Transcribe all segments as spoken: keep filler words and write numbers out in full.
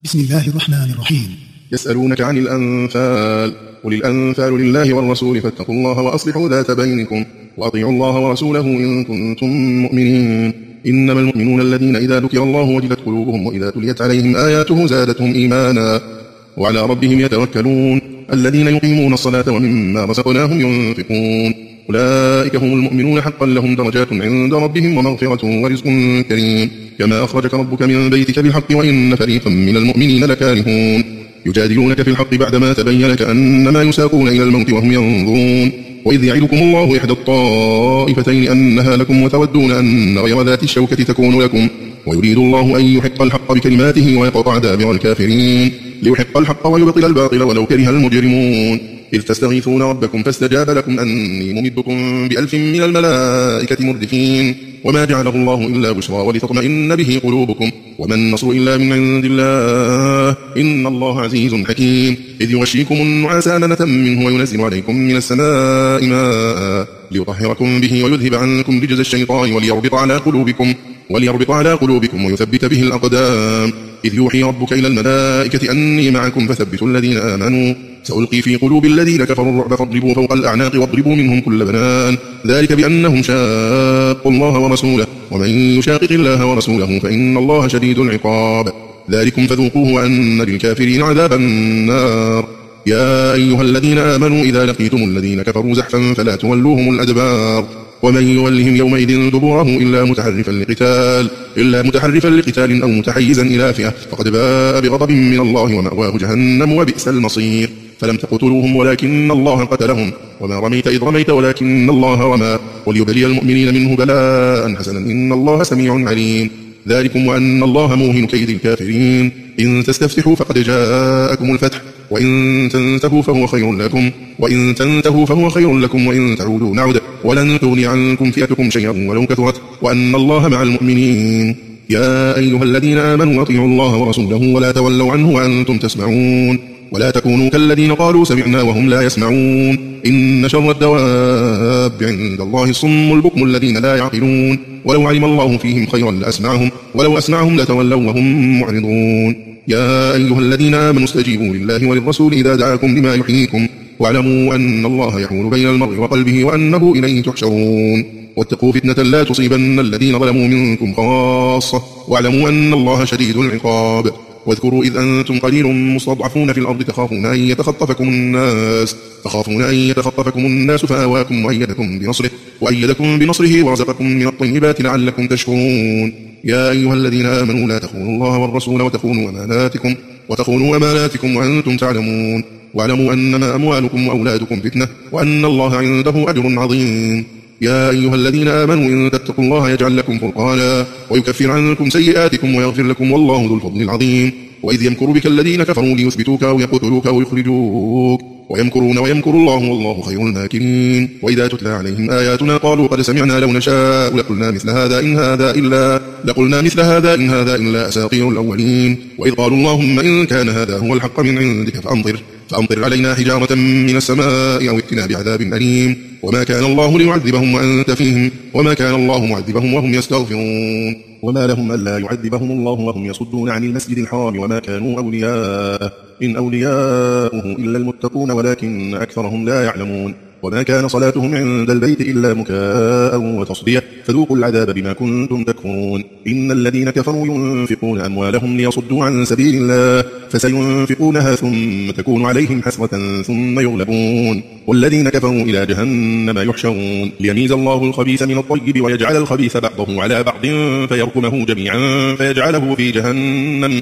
بسم الله الرحمن الرحيم. يسألونك عن الأنفال قل الأنفال لله والرسول فاتقوا الله وأصلحوا ذات بينكم وأطيعوا الله ورسوله إن كنتم مؤمنين. إنما المؤمنون الذين إذا ذكر الله وجلت قلوبهم وإذا تليت عليهم آياته زادتهم إيمانا وعلى ربهم يتوكلون الذين يقيمون الصلاة ومما رزقناهم ينفقون أولئك هم المؤمنون حقا لهم درجات عند ربهم ومغفرة ورزق كريم. كما أخرجك ربك من بيتك بالحق وإن فريقا من المؤمنين لكارهون يجادلونك في الحق بعدما تبين كأنما يساقون إلى الموت وهم ينظرون وإذ يعدكم الله إحدى الطائفتين أنها لكم وتودون أن غير ذات الشوكة تكون لكم ويريد الله أن يحق الحق بكلماته ويقطع دابر الكافرين ليحق الحق ويبطل الباطل ولو كره المجرمون. إذ تستغيثون ربكم فاستجاب لكم أني ممدكم بألف من الملائكة مردفين وما جعله الله إلا بشرى ولتطمئن به قلوبكم وما النصر إلا من عند الله إن الله عزيز حكيم. إذ يغشيكم النعاس أمنة منه وينزل عليكم من السماء ماء ليطهركم به ويذهب عنكم رجز الشيطان وليربط على قلوبكم وليربط على قلوبكم ويثبت به الأقدام. إذ يوحي ربك إلى الملائكة أني معكم فثبتوا الذين آمنوا سألقي في قلوب الذين كفروا الرعب فاضربوا فوق الأعناق واضربوا منهم كل بنان ذلك بأنهم شاقوا الله ورسوله ومن يشاقق الله ورسوله فإن الله شديد العقاب. ذلكم فذوقوه وأن للكافرين عذاب النار. يا أيها الذين آمنوا إذا لقيتم الذين كفروا زحفا فلا تولوهم الأدبار ومن يولهم يومئذ دبره إلا متحرفا لقتال إلا متحرفا لقتال أو متحيزا إلى فئة فقد باء بغضب من الله ومأواه جهنم وبئس المصير. فلم تقتلوهم ولكن الله قتلهم وما رميت إذ رميت ولكن الله رمى وليبلي المؤمنين منه بلاء حسنا إن الله سميع عليم. ذلكم وأن الله موهن كيد الكافرين. إن تستفتحوا فقد جاءكم الفتح وإن تنتهوا فهو خير لكم وإن تنتهوا فهو خير لكم وإن تعودوا نعد ولن تغني عنكم فئتكم شيئا ولو كثرت وأن الله مع المؤمنين. يا أيها الذين آمنوا أطيعوا الله ورسوله ولا تولوا عنه وأنتم تسمعون ولا تكونوا كالذين قالوا سمعنا وهم لا يسمعون. إن شر الدواب عند الله الصم البكم الذين لا يعقلون ولو علم الله فيهم خيرا لأسمعهم ولو أسمعهم لتولوا وهم معرضون. يا أيها الذين آمنوا استجيبوا لله وللرسول إذا دعاكم لما يحييكم واعلموا أن الله يحول بين المرء وقلبه وأنه إليه تحشرون. واتقوا فتنة لا تصيبن الذين ظلموا منكم خاصة واعلموا أن الله شديد العقاب. واذكروا إذ أنتم قليل مستضعفون في الأرض تخافون أن يتخطفكم الناس تخافون أن يتخطفكم الناس فآواكم وأيدكم بنصره وأيدكم بنصره ورزقكم من الطيبات لعلكم تشكرون. يا أيها الذين آمنوا لا تخونوا الله والرسول وتخونوا أماناتكم وتخونوا أماناتكم وأنتم تعلمون واعلموا أنما أموالكم وأولادكم فتنة وأن الله عنده أجر عظيم. يا أيها الذين آمنوا إن تتقوا الله يجعل لكم فرقانا ويكفر عنكم سيئاتكم ويغفر لكم والله ذو الفضل العظيم. وإذ يمكر بك الذين كفروا ليثبتوك أو يقتلوك أو يخرجوك ويمكرون ويمكر الله والله خير الماكرين. وإذا تتلى عليهم آياتنا قالوا قد سمعنا لو نشاء لقلنا مثل هذا إن هذا إلا لقلنا مثل هذا إن هذا إلا أساطير الأولين. وإذ قالوا اللهم إن كان هذا هو الحق من عندك فأمطر فأمطر علينا حجارة من السماء أو ائتنا بعذاب أليم. وما كان الله ليعذبهم وأنت فيهم وما كان الله معذبهم وهم يستغفرون. وما لهم ألا يعذبهم الله وهم يصدون عن المسجد الحرام وما كانوا أولياءه إن أولياؤه إلا المتقون ولكن أكثرهم لا يعلمون. وما كان صلاتهم عند البيت إلا مكاء وتصدية فذوقوا العذاب بما كنتم تكفرون. إن الذين كفروا ينفقون أموالهم ليصدوا عن سبيل الله فسينفقونها ثم تكون عليهم حسرة ثم يغلبون والذين كفروا إلى جهنم يحشرون ليميز الله الخبيث من الطيب ويجعل الخبيث بعضه على بعض فيركمه جميعا فيجعله في جهنم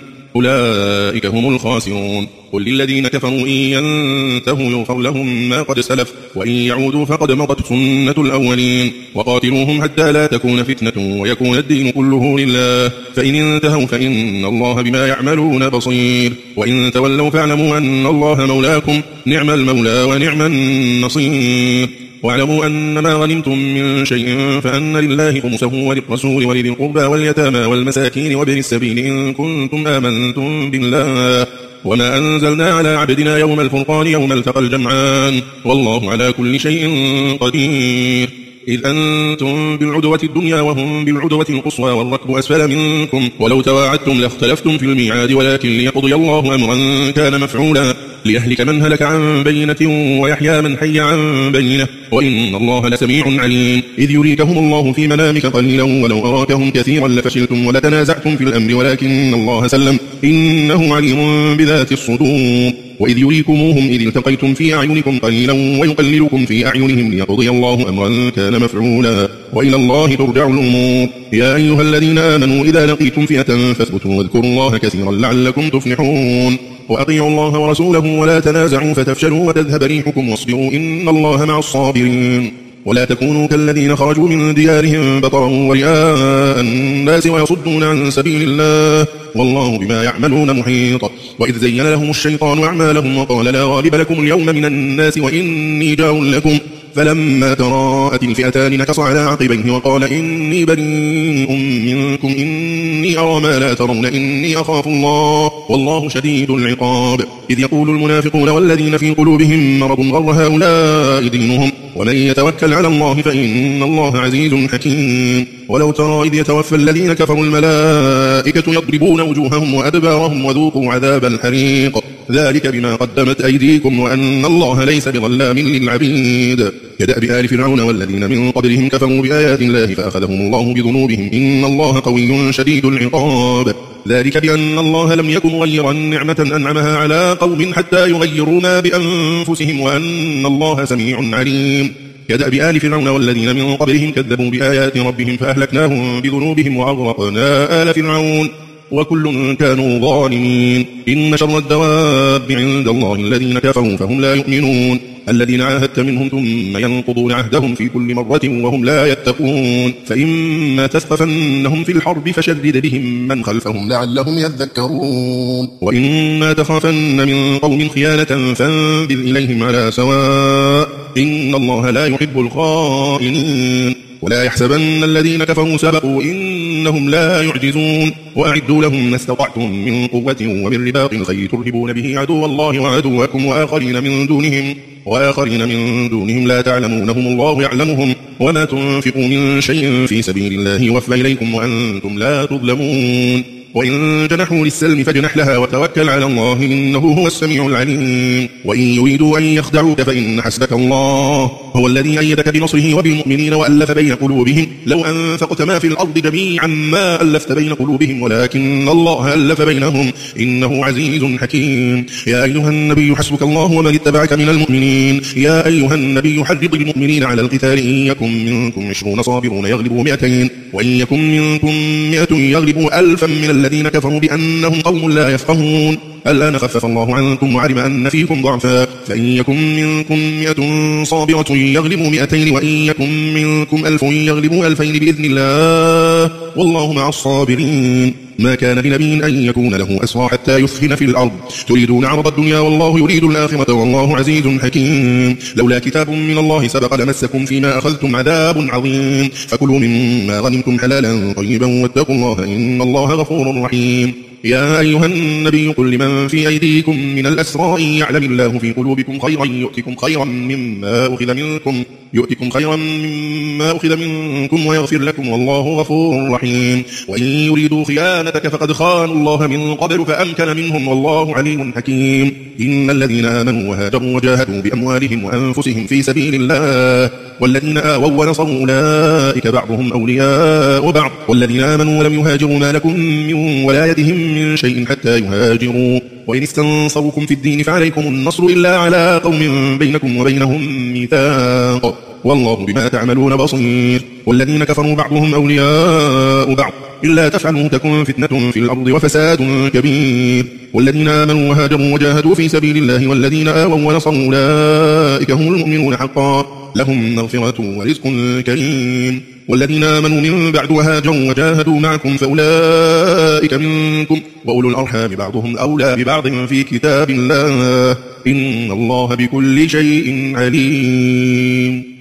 أولئك هم الخاسرون. قل للذين كفروا إن ينتهوا يغفر لهم ما قد سلف وإن يعودوا فقد مضت سنة الأولين وقاتلوهم حتى لا تكون فتنة ويكون الدين كله لله فإن انتهوا فإن الله بما يعملون بصير وإن تولوا فاعلموا أن الله مولاكم نعم المولى ونعم النصير. واعلموا أن ما غنمتم من شيء فأن لله خمسه وللرسول ولذي القربى واليتامى والمساكين وابن السبيل إن كنتم آمنتم بالله وما أنزلنا على عبدنا يوم الفرقان يوم التقى الجمعان والله على كل شيء قدير. إذ أنتم بالعدوة الدنيا وهم بالعدوة القصوى والركب أسفل منكم ولو تواعدتم لاختلفتم في الميعاد ولكن ليقضي الله أمرا كان مفعولا ليهلك من هلك عن بينة ويحيى من حي عن بينة وإن الله لسميع عليم إذ يريكهم الله في منامك قليلا ولو أراكهم كثيرا لفشلتم ولتنازعتم في الأمر ولكن الله سلم إنه عليم بذات الصدور وإذ يريكموهم إذ التقيتم في أعينكم قليلا ويقللكم في أعينهم ليقضي الله أمرا كان مفعولا وإلى الله ترجع الأمور يا أيها الذين آمنوا إذا لقيتم فئة فاثبتوا واذكروا الله كثيرا لعلكم تفلحون وأطيعوا الله ورسوله ولا تنازعوا فتفشلوا وتذهب ريحكم واصبروا إن الله مع الصابرين ولا تكونوا كالذين خرجوا من ديارهم بطرا ورئاء الناس ويصدون عن سبيل الله والله بما يعملون محيط وإذ زين لهم الشيطان أعمالهم وقال لا غالب لكم اليوم من الناس وإني جار لكم فلما تراءت الفئتان نكص على عقبيه وقال إني بريء منكم إني أرى ما لا ترون إني أخاف الله والله شديد العقاب إذ يقول المنافقون والذين في قلوبهم مرض غر هؤلاء دينهم ومن يتوكل على الله فإن الله عزيز حكيم ولو ترى إذ يتوفى الذين كفروا الملائكة يضربون وجوههم وأدبارهم وذوقوا عذاب الحريق ذلك بما قدمت أيديكم وأن الله ليس بظلام للعبيد كدأب آل فرعون والذين من قبلهم كفروا بآيات الله فأخذهم الله بذنوبهم إن الله قوي شديد العقاب ذلك بأن الله لم يكن غيرا نعمة أنعمها على قوم حتى يغيروا ما بأنفسهم وأن الله سميع عليم كدأب آل فرعون والذين من قبلهم كذبوا بآيات ربهم فأهلكناهم بذنوبهم وأغرقنا آل فرعون وكل كانوا ظالمين إن شر الدواب عند الله الذين كفروا فهم لا يؤمنون الذين عاهدت منهم ثم ينقضون عهدهم في كل مرة وهم لا يتقون فإما تثقفنهم في الحرب فشرد بهم من خلفهم لعلهم يذكرون وإما تخافن من قوم خيانة فانبذ إليهم على سواء إن الله لا يحب الخائنين ولا يحسبن الذين كفروا سبقوا إنهم لا يعجزون وأعدوا لهم ما استطعتم من قوة ومن رباط الخيل ترهبون به عدو الله وعدوكم وآخرين من دونهم وآخرين من دونهم لا تعلمونهم الله يعلمهم وما تنفقوا من شيء في سبيل الله يوفى إليكم وأنتم لا تظلمون وإن جنحوا للسلم فاجنح لها وتوكل على الله إنه هو السميع العليم وإن يريدوا أن يخدعوك فإن حسبك الله هو الذي أيدك بنصره وبالمؤمنين وألف بين قلوبهم لو أنفقت ما في الأرض جميعا ما ألفت بين قلوبهم ولكن الله ألف بينهم إنه عزيز حكيم يا أيها النبي حسبك الله ومن اتبعك من المؤمنين يا أيها النبي حرض المؤمنين على القتال إن يكن منكم عشرون صابرون يغلبوا مئتين وإن يكن منكم مئة يغلبوا ألفا من الذين كفروا بأنهم قوم لا يفقهون الآن خفف الله عنكم وعلم أن فيكم ضعفا فإن يكن منكم مئة صابرة يغلبوا مئتين وإن يكن منكم ألف يغلبوا ألفين بإذن الله والله مع الصابرين ما كان لنبي أن يكون له أسرى حتى يثخن في الأرض تريدون عرض الدنيا والله يريد الآخرة والله عزيز حكيم لولا كتاب من الله سبق لمسكم فيما أخذتم عذاب عظيم فكلوا مما غنمتم حلالا طيبا واتقوا الله إن الله غفور رحيم يا أيها النبي قل لمن في أيديكم من الأسرى إن يعلم الله في قلوبكم خيرا يؤتكم خيرا مما أخذ منكم يؤتكم خيرا مما أخذ منكم ويغفر لكم والله غفور رحيم وإن يريدوا خيانتك فقد خانوا الله من قبل فأمكن منهم والله عليم حكيم إن الذين آمنوا وهاجروا وجاهدوا بأموالهم وأنفسهم في سبيل الله والذين آووا ونصروا أولئك بعضهم أولياء وبعض والذين آمنوا ولم يهاجروا ما لكم من ولايتهم من شيء حتى يهاجروا وإن استنصروكم في الدين فعليكم النصر إلا على قوم بينكم وبينهم ميثاق والله بما تعملون بصير والذين كفروا بعضهم أولياء بعض إلا تفعلوا تكن فتنة في الأرض وفساد كبير والذين آمنوا وهاجروا وجاهدوا في سبيل الله والذين آووا ونصروا أولئك هم المؤمنون حقا لهم مغفرة ورزق كريم والذين آمنوا من بعد وهاجروا وجاهدوا معكم فأولئك منكم وأولو الأرحام بعضهم أولى ببعض في كتاب الله إن الله بكل شيء عليم.